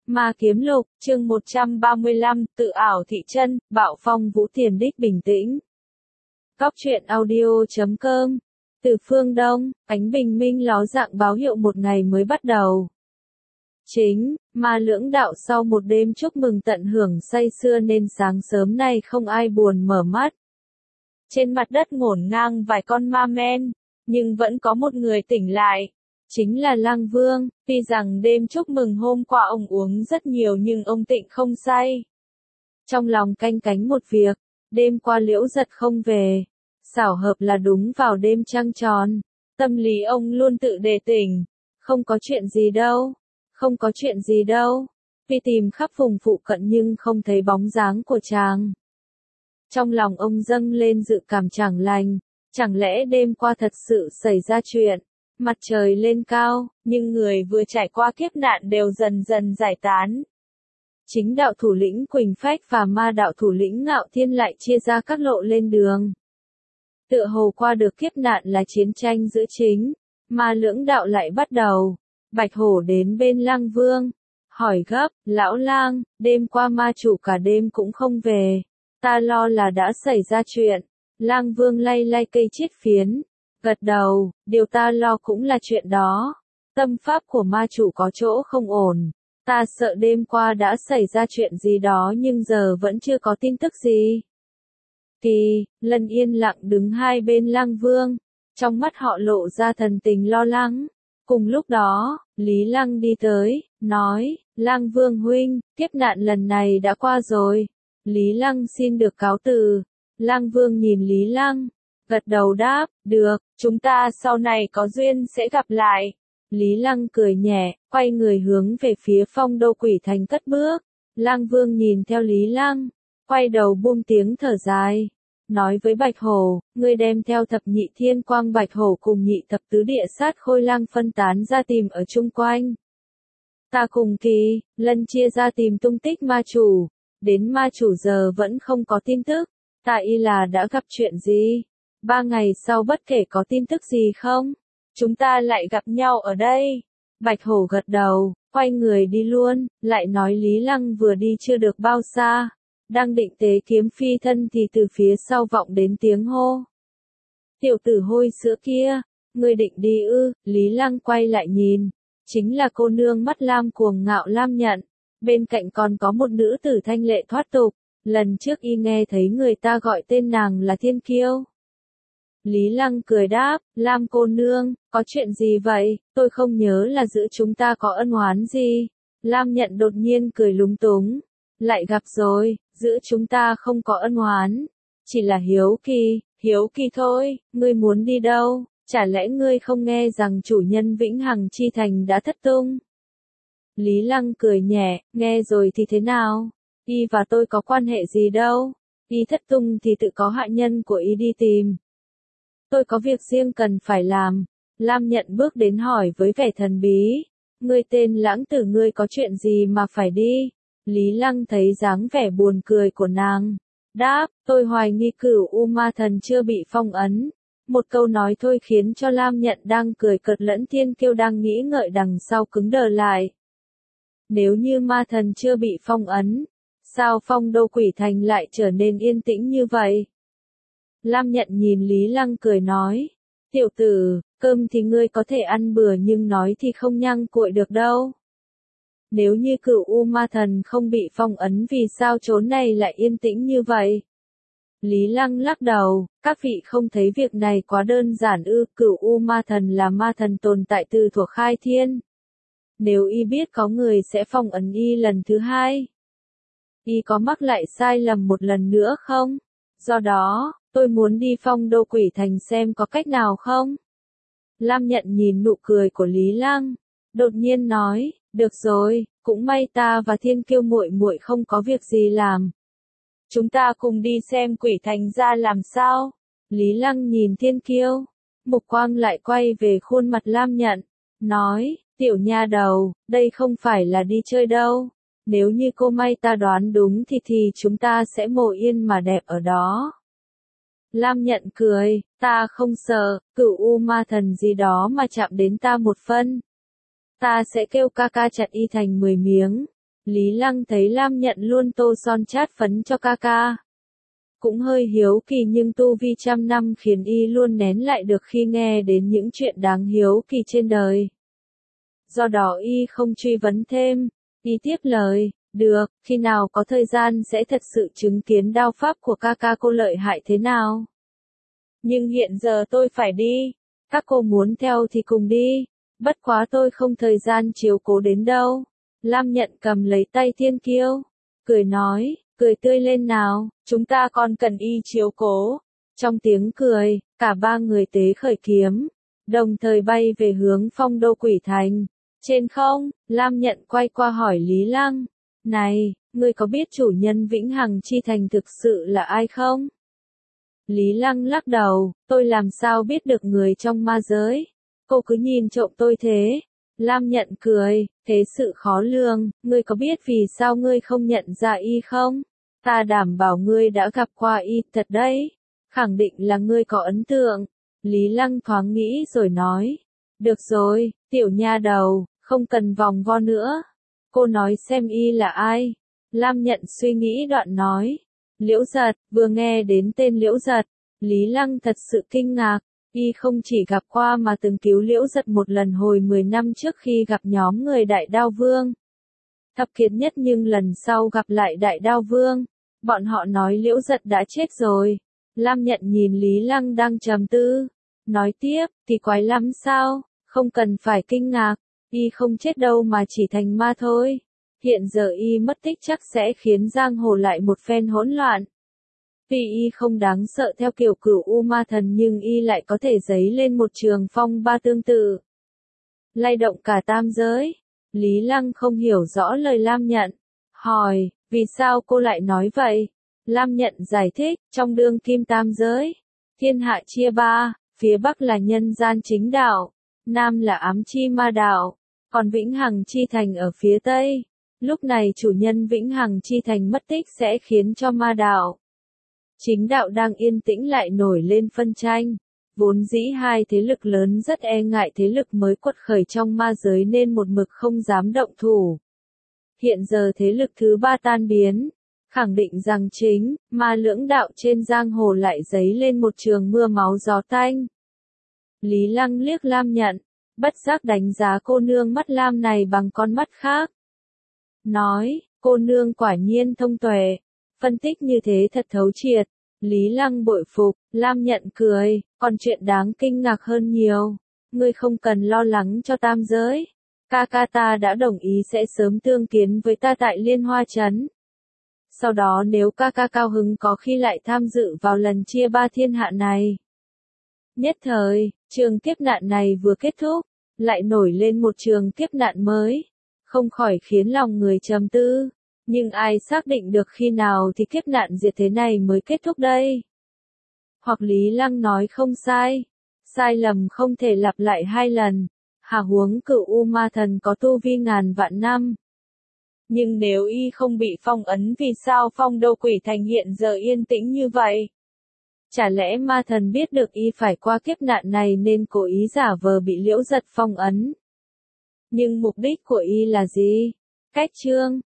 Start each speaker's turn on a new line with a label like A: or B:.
A: Ma Kiếm Lục, chương 135, tự ảo thị chân, bạo phong vũ tiền đích bình tĩnh. Góc truyện audio.com. Từ phương Đông, ánh bình minh ló dạng báo hiệu một ngày mới bắt đầu. Chính, ma lưỡng đạo sau một đêm chúc mừng tận hưởng say sưa nên sáng sớm nay không ai buồn mở mắt. Trên mặt đất ngổn ngang vài con ma men, nhưng vẫn có một người tỉnh lại. Chính là Lăng Vương, tuy rằng đêm chúc mừng hôm qua ông uống rất nhiều nhưng ông tịnh không say. Trong lòng canh cánh một việc, đêm qua Liễu Giật không về, xảo hợp là đúng vào đêm trăng tròn, tâm lý ông luôn tự đề tỉnh, không có chuyện gì đâu, không có chuyện gì đâu, vì tìm khắp vùng phụ cận nhưng không thấy bóng dáng của chàng. Trong lòng ông dâng lên dự cảm chẳng lành, chẳng lẽ đêm qua thật sự xảy ra chuyện. Mặt trời lên cao, nhưng người vừa trải qua kiếp nạn đều dần dần giải tán. Chính đạo thủ lĩnh Quỳnh Phách và ma đạo thủ lĩnh Ngạo Thiên lại chia ra các lộ lên đường. Tựa hồ qua được kiếp nạn là chiến tranh giữa chính, ma lưỡng đạo lại bắt đầu. Bạch Hổ đến bên Lăng Vương, hỏi gấp, lão lang, đêm qua ma chủ cả đêm cũng không về, ta lo là đã xảy ra chuyện. Lang Vương lay lay cây chiết phiến. Gật đầu, điều ta lo cũng là chuyện đó. Tâm pháp của ma chủ có chỗ không ổn. Ta sợ đêm qua đã xảy ra chuyện gì đó nhưng giờ vẫn chưa có tin tức gì. Kỳ, Lân yên lặng đứng hai bên Lăng Vương. Trong mắt họ lộ ra thần tình lo lắng. Cùng lúc đó, Lý Lăng đi tới, nói, Lăng Vương huynh, kiếp nạn lần này đã qua rồi. Lý Lăng xin được cáo từ. Lăng Vương nhìn Lý Lăng. Gật đầu đáp, được, chúng ta sau này có duyên sẽ gặp lại. Lý Lăng cười nhẹ, quay người hướng về phía Phong Đô Quỷ Thành cất bước. Lăng Vương nhìn theo Lý Lăng, quay đầu buông tiếng thở dài. Nói với Bạch Hổ, ngươi đem theo thập nhị thiên quang Bạch Hổ cùng nhị thập tứ địa sát Khôi Lang phân tán ra tìm ở chung quanh. Ta cùng Kỳ, Lân chia ra tìm tung tích ma chủ. Đến ma chủ giờ vẫn không có tin tức. Ta y là đã gặp chuyện gì? 3 ngày sau bất kể có tin tức gì không, chúng ta lại gặp nhau ở đây. Bạch Hổ gật đầu, quay người đi luôn, lại nói Lý Lăng vừa đi chưa được bao xa. Đang định tế kiếm phi thân thì từ phía sau vọng đến tiếng hô. Tiểu tử hôi sữa kia, ngươi định đi ư? Lý Lăng quay lại nhìn, chính là cô nương mắt lam cuồng ngạo Lam Nhận. Bên cạnh còn có một nữ tử thanh lệ thoát tục, lần trước y nghe thấy người ta gọi tên nàng là Thiên Kiêu. Lý Lăng cười đáp, Lam cô nương, có chuyện gì vậy, tôi không nhớ là giữa chúng ta có ân oán gì. Lam Nhận đột nhiên cười lúng túng, lại gặp rồi, giữa chúng ta không có ân oán, chỉ là hiếu kỳ thôi, ngươi muốn đi đâu, chả lẽ ngươi không nghe rằng chủ nhân Vĩnh Hằng Chi Thành đã thất tung. Lý Lăng cười nhẹ, nghe rồi thì thế nào, y và tôi có quan hệ gì đâu, y thất tung thì tự có hạ nhân của y đi tìm. Tôi có việc riêng cần phải làm. Lam Nhận bước đến hỏi với vẻ thần bí. Ngươi tên lãng tử ngươi có chuyện gì mà phải đi? Lý Lăng thấy dáng vẻ buồn cười của nàng. Đáp, tôi hoài nghi Cửu U Ma Thần chưa bị phong ấn. Một câu nói thôi khiến cho Lam Nhận đang cười cợt lẫn Thiên Kiêu đang nghĩ ngợi đằng sau cứng đờ lại. Nếu như ma thần chưa bị phong ấn, sao Phong Đô Quỷ Thành lại trở nên yên tĩnh như vậy? Lam Nhận nhìn Lý Lăng cười nói, tiểu tử, cơm thì ngươi có thể ăn bừa nhưng nói thì không nhăng cuội được đâu. Nếu như Cửu U Ma Thần không bị phong ấn vì sao chốn này lại yên tĩnh như vậy? Lý Lăng lắc đầu, các vị không thấy việc này quá đơn giản ư? Cửu U Ma Thần là ma thần tồn tại từ thuở khai thiên. Nếu y biết có người sẽ phong ấn y lần thứ hai, y có mắc lại sai lầm một lần nữa không? Do đó, tôi muốn đi Phong Đô Quỷ Thành xem có cách nào không? Lam Nhận nhìn nụ cười của Lý Lăng, đột nhiên nói, được rồi, cũng may ta và Thiên Kiêu muội muội không có việc gì làm. Chúng ta cùng đi xem Quỷ Thành ra làm sao? Lý Lăng nhìn Thiên Kiêu, mục quang lại quay về khuôn mặt Lam Nhận, nói, tiểu nha đầu, đây không phải là đi chơi đâu. Nếu như cô may ta đoán đúng thì chúng ta sẽ mồ yên mà đẹp ở đó. Lam Nhận cười, ta không sợ, Cửu U Ma Thần gì đó mà chạm đến ta một phân. Ta sẽ kêu ca ca chặt y thành 10 miếng. Lý Lăng thấy Lam Nhận luôn tô son chát phấn cho ca ca. Cũng hơi hiếu kỳ nhưng tu vi trăm năm khiến y luôn nén lại được khi nghe đến những chuyện đáng hiếu kỳ trên đời. Do đó y không truy vấn thêm, y tiếp lời, được, khi nào có thời gian sẽ thật sự chứng kiến đao pháp của ca ca cô lợi hại thế nào. Nhưng hiện giờ tôi phải đi, các cô muốn theo thì cùng đi, bất quá tôi không thời gian chiếu cố đến đâu. Lam Nhận cầm lấy tay Thiên Kiêu, cười nói, cười tươi lên nào, chúng ta còn cần y chiếu cố. Trong tiếng cười, cả ba người tế khởi kiếm, đồng thời bay về hướng Phong Đô Quỷ Thành. Trên không, Lam Nhận quay qua hỏi Lý Lăng, này, ngươi có biết chủ nhân Vĩnh Hằng Chi Thành thực sự là ai không? Lý Lăng lắc đầu, tôi làm sao biết được người trong ma giới, cô cứ nhìn trộm tôi thế. Lam Nhận cười, thế sự khó lường, ngươi có biết vì sao ngươi không nhận ra y không? Ta đảm bảo ngươi đã gặp qua y thật đấy, khẳng định là ngươi có ấn tượng. Lý Lăng thoáng nghĩ rồi nói, được rồi, tiểu nha đầu, không cần vòng vo nữa. Cô nói xem y là ai? Lam Nhận suy nghĩ đoạn nói, Liễu Giật. Vừa nghe đến tên Liễu Giật, Lý Lăng thật sự kinh ngạc. Y không chỉ gặp qua mà từng cứu Liễu Giật một lần hồi 10 năm trước khi gặp nhóm người Đại Đao Vương. Thập kiệt nhất nhưng lần sau gặp lại Đại Đao Vương, bọn họ nói Liễu Giật đã chết rồi. Lam Nhận nhìn Lý Lăng đang trầm tư, nói tiếp, thì quái lắm sao, không cần phải kinh ngạc, y không chết đâu mà chỉ thành ma thôi. Hiện giờ y mất tích chắc sẽ khiến giang hồ lại một phen hỗn loạn. Tuy y không đáng sợ theo kiểu Cửu U Ma Thần nhưng y lại có thể dấy lên một trường phong ba tương tự, lay động cả tam giới. Lý Lăng không hiểu rõ lời Lam Nhận, hỏi, vì sao cô lại nói vậy? Lam Nhận giải thích, trong đương kim tam giới, thiên hạ chia ba, phía bắc là nhân gian chính đạo, nam là ám chi ma đạo, còn Vĩnh Hằng Chi Thành ở phía tây. Lúc này chủ nhân Vĩnh Hằng Chi Thành mất tích sẽ khiến cho ma đạo, chính đạo đang yên tĩnh lại nổi lên phân tranh. Vốn dĩ hai thế lực lớn rất e ngại thế lực mới quật khởi trong ma giới nên một mực không dám động thủ. Hiện giờ thế lực thứ ba tan biến, khẳng định rằng chính, ma lưỡng đạo trên giang hồ lại dấy lên một trường mưa máu gió tanh. Lý Lăng liếc Lam Nhận, bất giác đánh giá cô nương mắt lam này bằng con mắt khác. Nói, cô nương quả nhiên thông tuệ, phân tích như thế thật thấu triệt. Lý Lăng bội phục, Lam Nhận cười, còn chuyện đáng kinh ngạc hơn nhiều. Ngươi không cần lo lắng cho tam giới. Ca ca ta đã đồng ý sẽ sớm tương kiến với ta tại Liên Hoa Trấn. Sau đó nếu ca ca cao hứng có khi lại tham dự vào lần chia ba thiên hạ này. Nhất thời, trường kiếp nạn này vừa kết thúc, lại nổi lên một trường kiếp nạn mới. Không khỏi khiến lòng người trầm tư. Nhưng ai xác định được khi nào thì kiếp nạn diệt thế này mới kết thúc đây? Hoặc Lý Lăng nói không sai. Sai lầm không thể lặp lại hai lần. Hà huống Cửu U Ma Thần có tu vi ngàn vạn năm. Nhưng nếu y không bị phong ấn vì sao Phong Đô Quỷ Thành hiện giờ yên tĩnh như vậy? Chả lẽ ma thần biết được y phải qua kiếp nạn này nên cố ý giả vờ bị Liễu Giật phong ấn? Nhưng mục đích của y là gì? Cách chương